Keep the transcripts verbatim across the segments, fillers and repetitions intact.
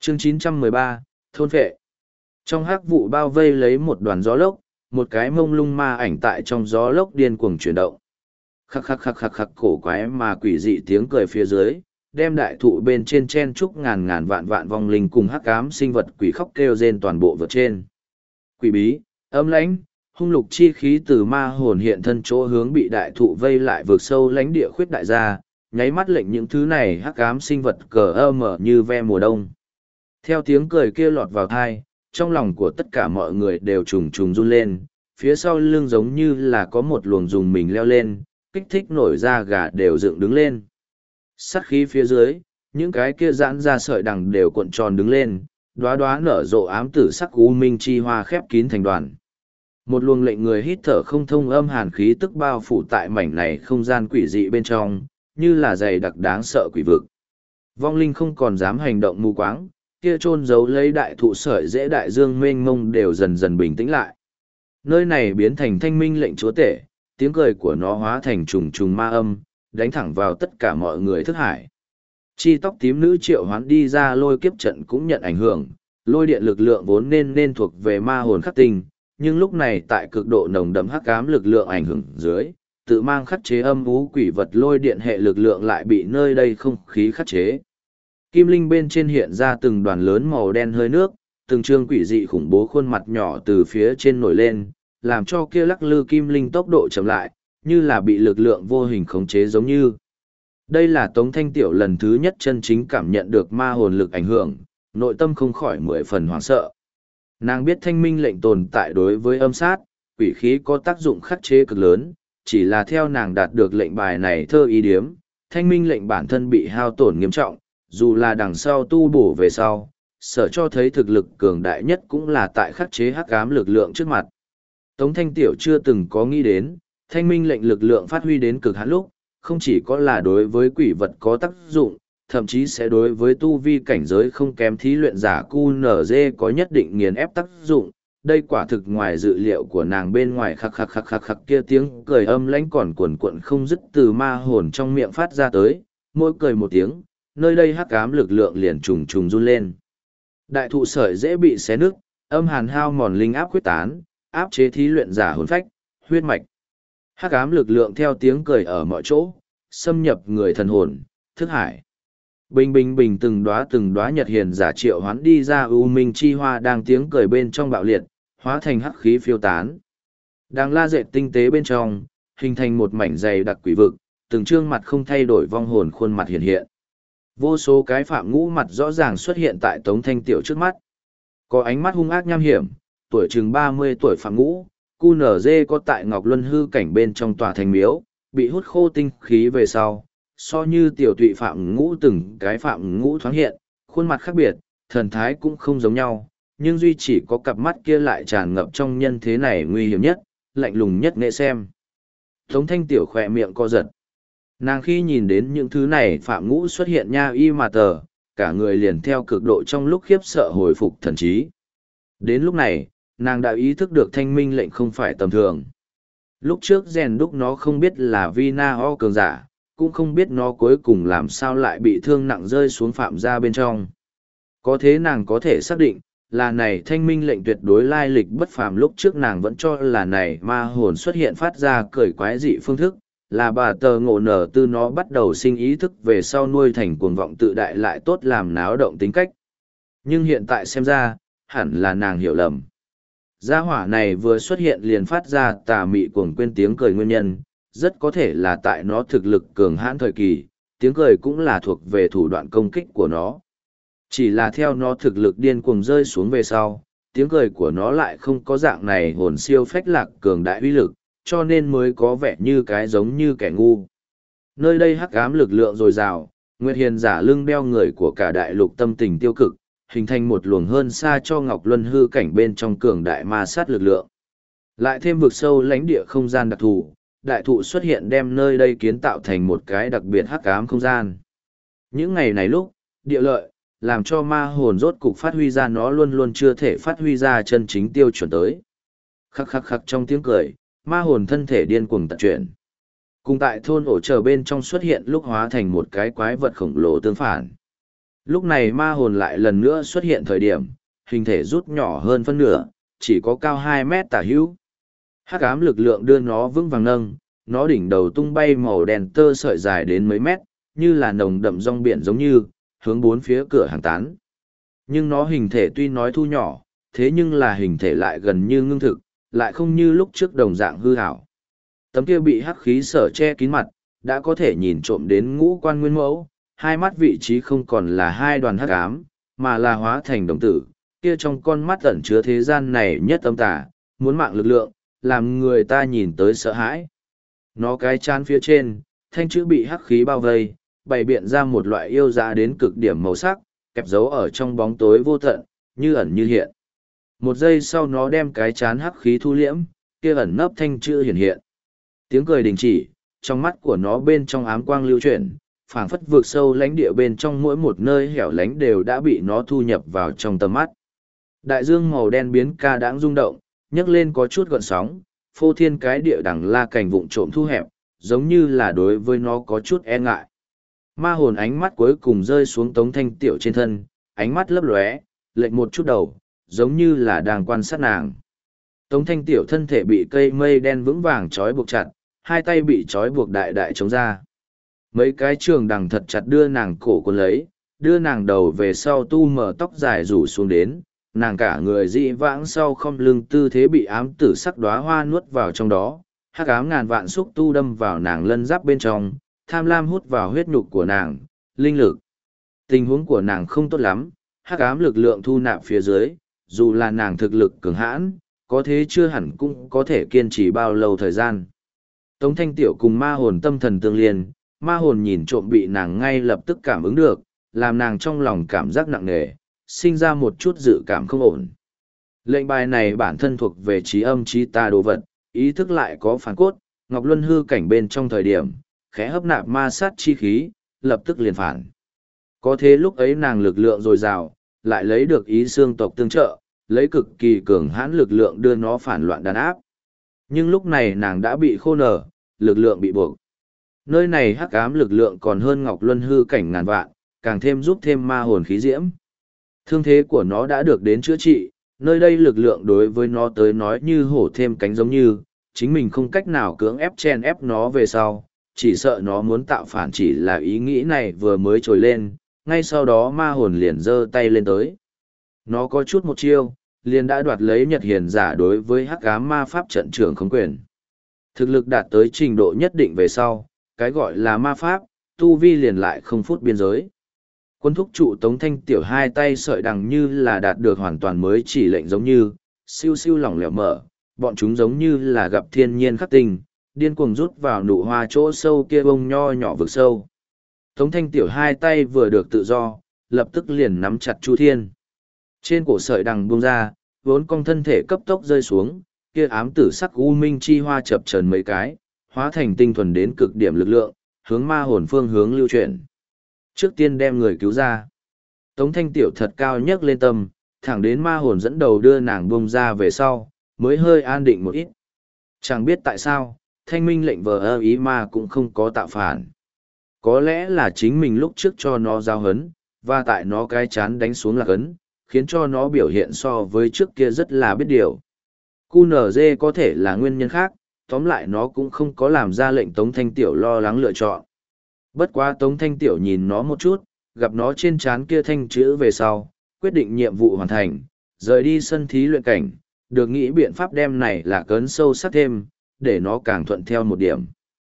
Chương chín trăm mười ba, Thôn Phệ. Trong hắc vụ bao vây lấy một đoàn gió lốc, một cái mông lung ma ảnh tại trong gió lốc điên cuồng chuyển động. Khắc khắc khắc khắc khắc cổ quái mà quỷ dị tiếng cười phía dưới, đem đại thụ bên trên chen chúc ngàn ngàn vạn vạn vong linh cùng hắc ám sinh vật quỷ khóc kêu rên toàn bộ vượt trên. Quỷ bí, âm lãnh, hung lục chi khí từ ma hồn hiện thân chỗ hướng bị đại thụ vây lại vượt sâu lãnh địa khuyết đại gia, nháy mắt lệnh những thứ này hắc ám sinh vật cờ ơ mở như ve mùa đông. Theo tiếng cười kia lọt vào thai, trong lòng của tất cả mọi người đều trùng trùng run lên, phía sau lưng giống như là có một luồng dùng mình leo lên, kích thích nổi da gà đều dựng đứng lên. Sắt khí phía dưới, những cái kia giãn ra sợi đằng đều cuộn tròn đứng lên, đóa đóa nở rộ ám tử sắc u minh chi hoa khép kín thành đoàn. Một luồng lệnh người hít thở không thông âm hàn khí tức bao phủ tại mảnh này không gian quỷ dị bên trong, như là dày đặc đáng sợ quỷ vực. Vong linh không còn dám hành động mù quáng, kia chôn giấu lấy đại thụ sợi dễ đại dương mênh mông đều dần dần bình tĩnh lại. Nơi này biến thành thanh minh lệnh chúa tể, tiếng cười của nó hóa thành trùng trùng ma âm, đánh thẳng vào tất cả mọi người thức hải. Chi tóc tím nữ triệu hoán đi ra lôi kiếp trận cũng nhận ảnh hưởng, lôi điện lực lượng vốn nên nên thuộc về ma hồn khắc tinh, nhưng lúc này tại cực độ nồng đậm hắc ám lực lượng ảnh hưởng dưới, tự mang khắc chế âm ú quỷ vật lôi điện hệ lực lượng lại bị nơi đây không khí khắc chế. Kim linh bên trên hiện ra từng đoàn lớn màu đen hơi nước, từng trương quỷ dị khủng bố khuôn mặt nhỏ từ phía trên nổi lên, làm cho kia lắc lư kim linh tốc độ chậm lại, như là bị lực lượng vô hình khống chế giống như. Đây là Tống Thanh Tiểu lần thứ nhất chân chính cảm nhận được ma hồn lực ảnh hưởng, nội tâm không khỏi mười phần hoảng sợ. Nàng biết thanh minh lệnh tồn tại đối với âm sát, quỷ khí có tác dụng khắc chế cực lớn, chỉ là theo nàng đạt được lệnh bài này thơ ý điếm, thanh minh lệnh bản thân bị hao tổn nghiêm trọng, dù là đằng sau tu bổ về sau, sở cho thấy thực lực cường đại nhất cũng là tại khắc chế hắc ám lực lượng trước mặt. Tống Thanh Tiểu chưa từng có nghĩ đến, thanh minh lệnh lực lượng phát huy đến cực hạn lúc, không chỉ có là đối với quỷ vật có tác dụng, thậm chí sẽ đối với tu vi cảnh giới không kém thí luyện giả cu nở dê có nhất định nghiền ép tác dụng. Đây quả thực ngoài dự liệu của nàng bên ngoài khắc khắc khắc khắc khắc kia tiếng cười âm lãnh còn cuồn cuộn không dứt từ ma hồn trong miệng phát ra tới, mỗi cười một tiếng, nơi đây hắc ám lực lượng liền trùng trùng run lên. Đại thụ sợi dễ bị xé nứt, âm hàn hao mòn linh áp quyết tán, áp chế thí luyện giả hồn phách, huyết mạch. Hắc ám lực lượng theo tiếng cười ở mọi chỗ, xâm nhập người thần hồn, thức hải. Bình bình bình từng đóa từng đóa nhật hiền giả triệu hoán đi ra u minh chi hoa đang tiếng cười bên trong bạo liệt, hóa thành hắc khí phiêu tán. Đang la dệt tinh tế bên trong, hình thành một mảnh dày đặc quỷ vực, từng trương mặt không thay đổi vong hồn khuôn mặt hiện hiện. Vô số cái phạm ngũ mặt rõ ràng xuất hiện tại Tống Thanh Tiểu trước mắt. Có ánh mắt hung ác nham hiểm, tuổi chừng ba mươi tuổi phạm ngũ, cu nở dê có tại Ngọc Luân hư cảnh bên trong tòa thành miếu, bị hút khô tinh khí về sau, so như tiểu tụy phạm ngũ từng cái phạm ngũ thoáng hiện, khuôn mặt khác biệt, thần thái cũng không giống nhau, nhưng duy chỉ có cặp mắt kia lại tràn ngập trong nhân thế này nguy hiểm nhất, lạnh lùng nhất nghệ xem. Tống Thanh Tiểu khỏe miệng co giật. Nàng khi nhìn đến những thứ này phạm ngũ xuất hiện nha y mà tờ, cả người liền theo cực độ trong lúc khiếp sợ hồi phục thần trí. Đến lúc này, nàng đã ý thức được thanh minh lệnh không phải tầm thường. Lúc trước rèn đúc nó không biết là Vina O cường giả, cũng không biết nó cuối cùng làm sao lại bị thương nặng rơi xuống phạm gia bên trong. Có thế nàng có thể xác định, là này thanh minh lệnh tuyệt đối lai lịch bất phàm lúc trước nàng vẫn cho là này ma hồn xuất hiện phát ra cởi quái dị phương thức, là bà tờ ngộ nở từ nó bắt đầu sinh ý thức về sau nuôi thành cuồng vọng tự đại lại tốt làm náo động tính cách. Nhưng hiện tại xem ra, hẳn là nàng hiểu lầm. Gia hỏa này vừa xuất hiện liền phát ra tà mị cuồng quên tiếng cười nguyên nhân, rất có thể là tại nó thực lực cường hãn thời kỳ, tiếng cười cũng là thuộc về thủ đoạn công kích của nó. Chỉ là theo nó thực lực điên cuồng rơi xuống về sau, tiếng cười của nó lại không có dạng này hồn siêu phách lạc cường đại uy lực, cho nên mới có vẻ như cái giống như kẻ ngu. Nơi đây hắc ám lực lượng dồi dào, Nguyệt Hiền giả lưng đeo người của cả đại lục tâm tình tiêu cực, hình thành một luồng hơn xa cho Ngọc Luân hư cảnh bên trong cường đại ma sát lực lượng. Lại thêm vực sâu lãnh địa không gian đặc thù, đại thụ xuất hiện đem nơi đây kiến tạo thành một cái đặc biệt hắc ám không gian. Những ngày này lúc, địa lợi, làm cho ma hồn rốt cục phát huy ra nó luôn luôn chưa thể phát huy ra chân chính tiêu chuẩn tới. Khắc khắc khắc trong tiếng cười, ma hồn thân thể điên cuồng tận chuyển. Cùng tại thôn ổ chờ bên trong xuất hiện lúc hóa thành một cái quái vật khổng lồ tương phản. Lúc này ma hồn lại lần nữa xuất hiện thời điểm, hình thể rút nhỏ hơn phân nửa, chỉ có cao hai mét tả hữu. Hắc ám lực lượng đưa nó vững vàng nâng, nó đỉnh đầu tung bay màu đen tơ sợi dài đến mấy mét, như là nồng đậm rong biển giống như, hướng bốn phía cửa hàng tán. Nhưng nó hình thể tuy nói thu nhỏ, thế nhưng là hình thể lại gần như ngưng thực, lại không như lúc trước đồng dạng hư hảo. Tấm kia bị hắc khí sở che kín mặt, đã có thể nhìn trộm đến ngũ quan nguyên mẫu, hai mắt vị trí không còn là hai đoàn hắc ám, mà là hóa thành đồng tử, kia trong con mắt ẩn chứa thế gian này nhất âm tà, muốn mạng lực lượng, làm người ta nhìn tới sợ hãi. Nó cái chán phía trên, thanh chữ bị hắc khí bao vây, bày biện ra một loại yêu dã đến cực điểm màu sắc, kẹp dấu ở trong bóng tối vô tận, như ẩn như hiện. Một giây sau nó đem cái chán hắc khí thu liễm, kia ẩn nấp thanh chữ hiện hiện. Tiếng cười đình chỉ, trong mắt của nó bên trong ám quang lưu chuyển, phảng phất vượt sâu lãnh địa bên trong mỗi một nơi hẻo lánh đều đã bị nó thu nhập vào trong tầm mắt. Đại dương màu đen biến ca đãng rung động, nhấc lên có chút gợn sóng, phô thiên cái địa đằng la cảnh vụng trộm thu hẹp, giống như là đối với nó có chút e ngại. Ma hồn ánh mắt cuối cùng rơi xuống Tống Thanh Tiểu trên thân, ánh mắt lấp lóe, lệch một chút đầu, giống như là đang quan sát nàng. Tống Thanh Tiểu thân thể bị cây mây đen vững vàng trói buộc chặt, hai tay bị trói buộc đại đại chống ra. Mấy cái trường đằng thật chặt đưa nàng cổ cuốn lấy, đưa nàng đầu về sau tu mở tóc dài rủ xuống đến, nàng cả người dị vãng sau không lưng tư thế bị ám tử sắc đóa hoa nuốt vào trong đó, hắc ám ngàn vạn xúc tu đâm vào nàng lân giáp bên trong, tham lam hút vào huyết nhục của nàng, linh lực. Tình huống của nàng không tốt lắm, hắc ám lực lượng thu nạp phía dưới, dù là nàng thực lực cường hãn, có thế chưa hẳn cũng có thể kiên trì bao lâu thời gian. Tống Thanh Tiểu cùng ma hồn tâm thần tương liên, ma hồn nhìn trộm bị nàng ngay lập tức cảm ứng được, làm nàng trong lòng cảm giác nặng nề, sinh ra một chút dự cảm không ổn. Lệnh bài này bản thân thuộc về trí âm trí tà đồ vật, ý thức lại có phản cốt, Ngọc Luân hư cảnh bên trong thời điểm, khẽ hấp nạp ma sát chi khí, lập tức liền phản. Có thế lúc ấy nàng lực lượng dồi dào, lại lấy được ý xương tộc tương trợ, lấy cực kỳ cường hãn lực lượng đưa nó phản loạn đàn áp. Nhưng lúc này nàng đã bị khô nở, lực lượng bị buộc. Nơi này hắc ám lực lượng còn hơn Ngọc Luân hư cảnh ngàn vạn, càng thêm giúp thêm ma hồn khí diễm. Thương thế của nó đã được đến chữa trị, nơi đây lực lượng đối với nó tới nói như hổ thêm cánh giống như, chính mình không cách nào cưỡng ép chen ép nó về sau, chỉ sợ nó muốn tạo phản chỉ là ý nghĩ này vừa mới trồi lên, ngay sau đó ma hồn liền giơ tay lên tới. Nó có chút một chiêu, liền đã đoạt lấy Nhật Hiền giả đối với hắc ám ma pháp trận trưởng khống quyền. Thực lực đạt tới trình độ nhất định về sau, cái gọi là ma pháp, tu vi liền lại không phút biên giới. Quân thúc trụ Tống Thanh Tiểu hai tay sợi đằng như là đạt được hoàn toàn mới chỉ lệnh giống như, siêu siêu lỏng lẻo mở, bọn chúng giống như là gặp thiên nhiên khắc tinh, điên cuồng rút vào nụ hoa chỗ sâu kia bông nho nhỏ vực sâu. Tống Thanh Tiểu hai tay vừa được tự do, lập tức liền nắm chặt Chu Thiên. Trên cổ sợi đằng buông ra, vốn cong thân thể cấp tốc rơi xuống, kia ám tử sắc u minh chi hoa chập chờn mấy cái, hóa thành tinh thuần đến cực điểm lực lượng, hướng ma hồn phương hướng lưu chuyển. Trước tiên đem người cứu ra. Tống Thanh Tiểu thật cao nhấc lên tâm, thẳng đến ma hồn dẫn đầu đưa nàng buông ra về sau, mới hơi an định một ít. Chẳng biết tại sao, thanh minh lệnh vờ ơ ý ma cũng không có tạo phản. Có lẽ là chính mình lúc trước cho nó giao hấn, và tại nó cái chán đánh xuống lạc ấn, khiến cho nó biểu hiện so với trước kia rất là biết điều. quy en giê có thể là nguyên nhân khác, tóm lại nó cũng không có làm ra lệnh Tống Thanh Tiểu lo lắng lựa chọn. Bất quá Tống Thanh Tiểu nhìn nó một chút, gặp nó trên trán kia thanh chữ về sau, quyết định nhiệm vụ hoàn thành, rời đi sân thí luyện cảnh, được nghĩ biện pháp đem này là cấn sâu sắc thêm, để nó càng thuận theo một điểm.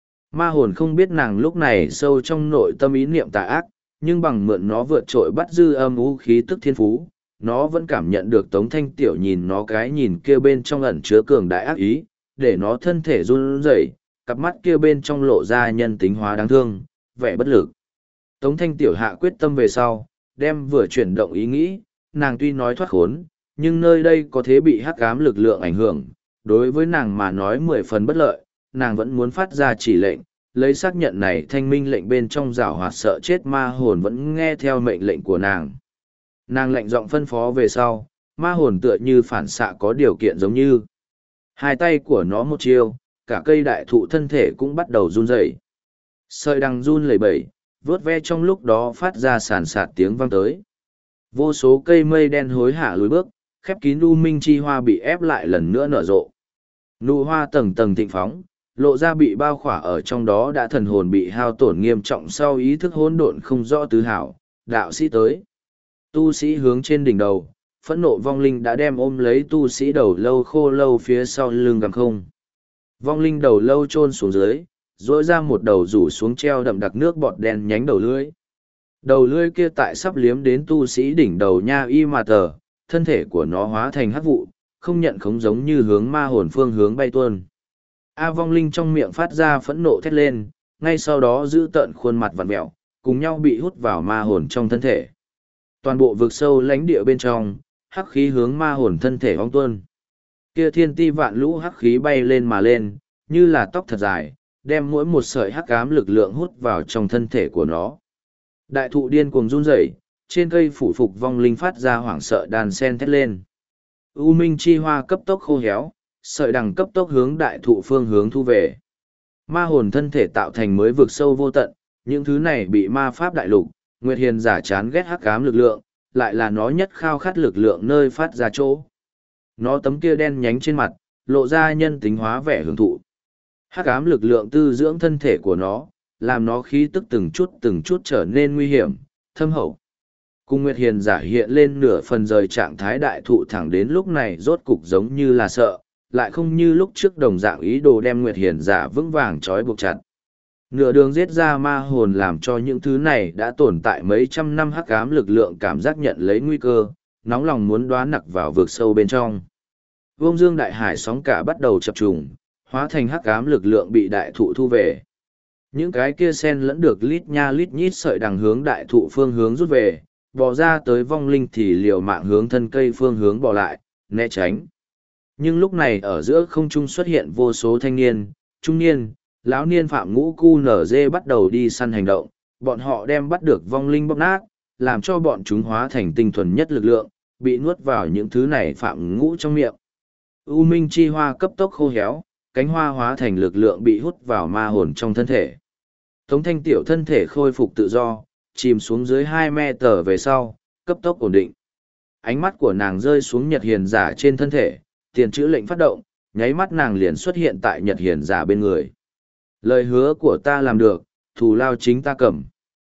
Ma hồn không biết nàng lúc này sâu trong nội tâm ý niệm tà ác, nhưng bằng mượn nó vượt trội bắt dư âm u khí tức thiên phú, nó vẫn cảm nhận được Tống Thanh Tiểu nhìn nó cái nhìn kia bên trong ẩn chứa cường đại ác ý, để nó thân thể run rẩy, cặp mắt kia bên trong lộ ra nhân tính hóa đáng thương, vẻ bất lực. Tống Thanh Tiểu hạ quyết tâm về sau, đem vừa chuyển động ý nghĩ, nàng tuy nói thoát khốn, nhưng nơi đây có thế bị hắc ám lực lượng ảnh hưởng, đối với nàng mà nói mười phần bất lợi, nàng vẫn muốn phát ra chỉ lệnh, lấy xác nhận này thanh minh lệnh bên trong rào hoạt sợ chết ma hồn vẫn nghe theo mệnh lệnh của nàng. Nàng lệnh giọng phân phó về sau, ma hồn tựa như phản xạ có điều kiện giống như. Hai tay của nó một chiêu, cả cây đại thụ thân thể cũng bắt đầu run rẩy. Sợi đằng run lẩy bẩy, vớt ve trong lúc đó phát ra sàn sạt tiếng vang tới. Vô số cây mây đen hối hả lùi bước, khép kín u minh chi hoa bị ép lại lần nữa nở rộ. Nụ hoa tầng tầng thịnh phóng, lộ ra bị bao khỏa ở trong đó đã thần hồn bị hao tổn nghiêm trọng sau ý thức hỗn độn không rõ tứ hảo, đạo sĩ tới. Tu sĩ hướng trên đỉnh đầu, phẫn nộ vong linh đã đem ôm lấy tu sĩ đầu lâu khô lâu phía sau lưng gầm không. Vong linh đầu lâu chôn xuống dưới, rỗi ra một đầu rủ xuống treo đậm đặc nước bọt đen nhánh đầu lưỡi. Đầu lưỡi kia tại sắp liếm đến tu sĩ đỉnh đầu nha y mà tờ, thân thể của nó hóa thành hắc vụ, không nhận khống giống như hướng ma hồn phương hướng bay tuôn. A vong linh trong miệng phát ra phẫn nộ thét lên, ngay sau đó giữ tợn khuôn mặt vặn mẹo, cùng nhau bị hút vào ma hồn trong thân thể. Toàn bộ vực sâu lãnh địa bên trong, hắc khí hướng ma hồn thân thể ong tuôn. Kia thiên ti vạn lũ hắc khí bay lên mà lên, như là tóc thật dài, đem mỗi một sợi hắc ám lực lượng hút vào trong thân thể của nó. Đại thụ điên cuồng run rẩy, trên cây phủ phục vong linh phát ra hoảng sợ đàn sen thét lên. U minh chi hoa cấp tốc khô héo, sợi đằng cấp tốc hướng đại thụ phương hướng thu về. Ma hồn thân thể tạo thành mới vực sâu vô tận, những thứ này bị ma pháp đại lục, Nguyệt Hiền giả chán ghét hắc ám lực lượng, lại là nó nhất khao khát lực lượng nơi phát ra chỗ. Nó tấm kia đen nhánh trên mặt, lộ ra nhân tính hóa vẻ hưởng thụ. Hắc ám lực lượng tư dưỡng thân thể của nó, làm nó khí tức từng chút từng chút trở nên nguy hiểm, thâm hậu. Cùng Nguyệt Hiền giả hiện lên nửa phần rời trạng thái đại thụ thẳng đến lúc này rốt cục giống như là sợ, lại không như lúc trước đồng dạng ý đồ đem Nguyệt Hiền giả vững vàng trói buộc chặt. Nửa đường giết ra ma hồn làm cho những thứ này đã tồn tại mấy trăm năm hắc ám lực lượng cảm giác nhận lấy nguy cơ, nóng lòng muốn đoán nặc vào vực sâu bên trong. Vông dương đại hải sóng cả bắt đầu chập trùng, hóa thành hắc ám lực lượng bị đại thụ thu về. Những cái kia sen lẫn được lít nha lít nhít sợi đằng hướng đại thụ phương hướng rút về, bò ra tới vong linh thì liều mạng hướng thân cây phương hướng bò lại, né tránh. Nhưng lúc này ở giữa không trung xuất hiện vô số thanh niên, trung niên, lão niên phạm ngũ cu nở dê bắt đầu đi săn hành động, bọn họ đem bắt được vong linh bóc nát, làm cho bọn chúng hóa thành tinh thuần nhất lực lượng, bị nuốt vào những thứ này phạm ngũ trong miệng. U minh chi hoa cấp tốc khô héo, cánh hoa hóa thành lực lượng bị hút vào ma hồn trong thân thể. Tống thanh tiểu thân thể khôi phục tự do, chìm xuống dưới hai me tờ về sau, cấp tốc ổn định. Ánh mắt của nàng rơi xuống Nhật Hiền giả trên thân thể, tiền chữ lệnh phát động, nháy mắt nàng liền xuất hiện tại Nhật Hiền giả bên người. Lời hứa của ta làm được, thù lao chính ta cầm.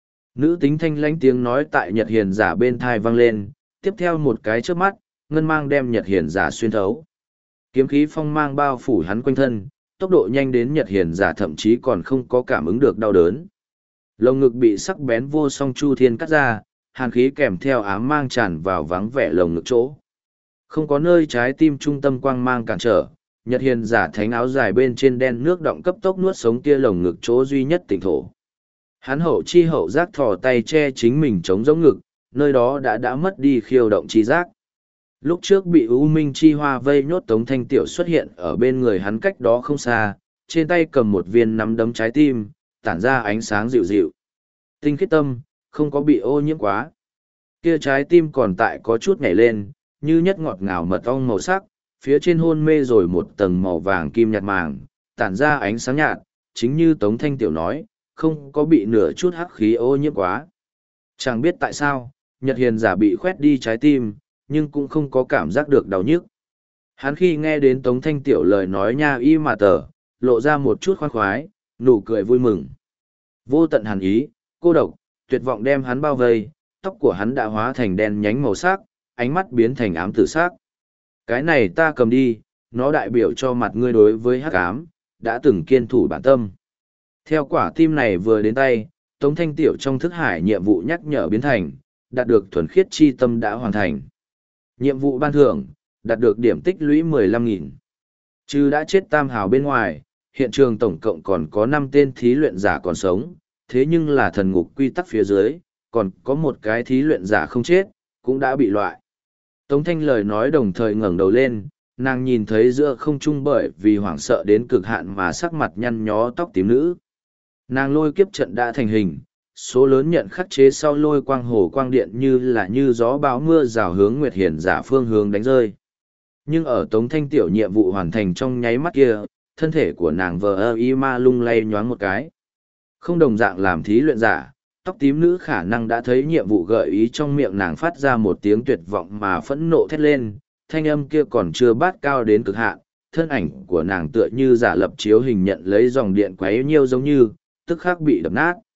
Nữ tính thanh lãnh tiếng nói tại Nhật Hiền giả bên thai vang lên, tiếp theo một cái chớp mắt, ngân mang đem Nhật Hiền giả xuyên thấu. Kiếm khí phong mang bao phủ hắn quanh thân, tốc độ nhanh đến Nhật Hiền giả thậm chí còn không có cảm ứng được đau đớn. Lồng ngực bị sắc bén vô song chu thiên cắt ra, hàn khí kèm theo ám mang tràn vào vắng vẻ lồng ngực chỗ. Không có nơi trái tim trung tâm quang mang cản trở, Nhật Hiền giả thánh áo dài bên trên đen nước động cấp tốc nuốt sống kia lồng ngực chỗ duy nhất tỉnh thổ. Hắn hậu chi hậu giác thò tay che chính mình chống giống ngực, nơi đó đã đã mất đi khiêu động chi giác. Lúc trước bị U Minh chi hoa vây nhốt Tống Thanh Tiểu xuất hiện ở bên người hắn cách đó không xa, trên tay cầm một viên nắm đấm trái tim, tản ra ánh sáng dịu dịu. Tinh khiết tâm, không có bị ô nhiễm quá. Kia trái tim còn tại có chút nhảy lên, như nhất ngọt ngào mật ong màu sắc, phía trên hôn mê rồi một tầng màu vàng kim nhạt màng, tản ra ánh sáng nhạt, chính như Tống Thanh Tiểu nói, không có bị nửa chút hắc khí ô nhiễm quá. Chẳng biết tại sao, Nhật Hiền giả bị khoét đi trái tim, nhưng cũng không có cảm giác được đau nhức. Hắn khi nghe đến Tống Thanh Tiểu lời nói nha y mà tờ, lộ ra một chút khoan khoái, nụ cười vui mừng. Vô tận hàn ý, cô độc, tuyệt vọng đem hắn bao vây, tóc của hắn đã hóa thành đen nhánh màu sắc, ánh mắt biến thành ám tử sắc. Cái này ta cầm đi, nó đại biểu cho mặt ngươi đối với hắc ám, đã từng kiên thủ bản tâm. Theo quả tim này vừa đến tay, Tống Thanh Tiểu trong thức hải nhiệm vụ nhắc nhở biến thành, đạt được thuần khiết chi tâm đã hoàn thành. Nhiệm vụ ban thưởng, đạt được điểm tích lũy mười lăm nghìn. Chứ đã chết tam hào bên ngoài, hiện trường tổng cộng còn có năm tên thí luyện giả còn sống, thế nhưng là thần ngục quy tắc phía dưới, còn có một cái thí luyện giả không chết, cũng đã bị loại. Tống Thanh lời nói đồng thời ngẩng đầu lên, nàng nhìn thấy giữa không trung bởi vì hoảng sợ đến cực hạn mà sắc mặt nhăn nhó tóc tím nữ. Nàng lôi kiếp trận đã thành hình, số lớn nhận khắc chế sau lôi quang hồ quang điện như là như gió bão mưa rào hướng Nguyệt Hiền giả phương hướng đánh rơi. Nhưng ở Tống Thanh tiểu nhiệm vụ hoàn thành trong nháy mắt kia, thân thể của nàng vờ ơ y ma lung lay nhoáng một cái. Không đồng dạng làm thí luyện giả, Tóc tím nữ khả năng đã thấy nhiệm vụ gợi ý trong miệng nàng phát ra một tiếng tuyệt vọng mà phẫn nộ thét lên, thanh âm kia còn chưa bát cao đến cực hạn, thân ảnh của nàng tựa như giả lập chiếu hình nhận lấy dòng điện quấy nhiêu giống như, tức khắc bị đập nát.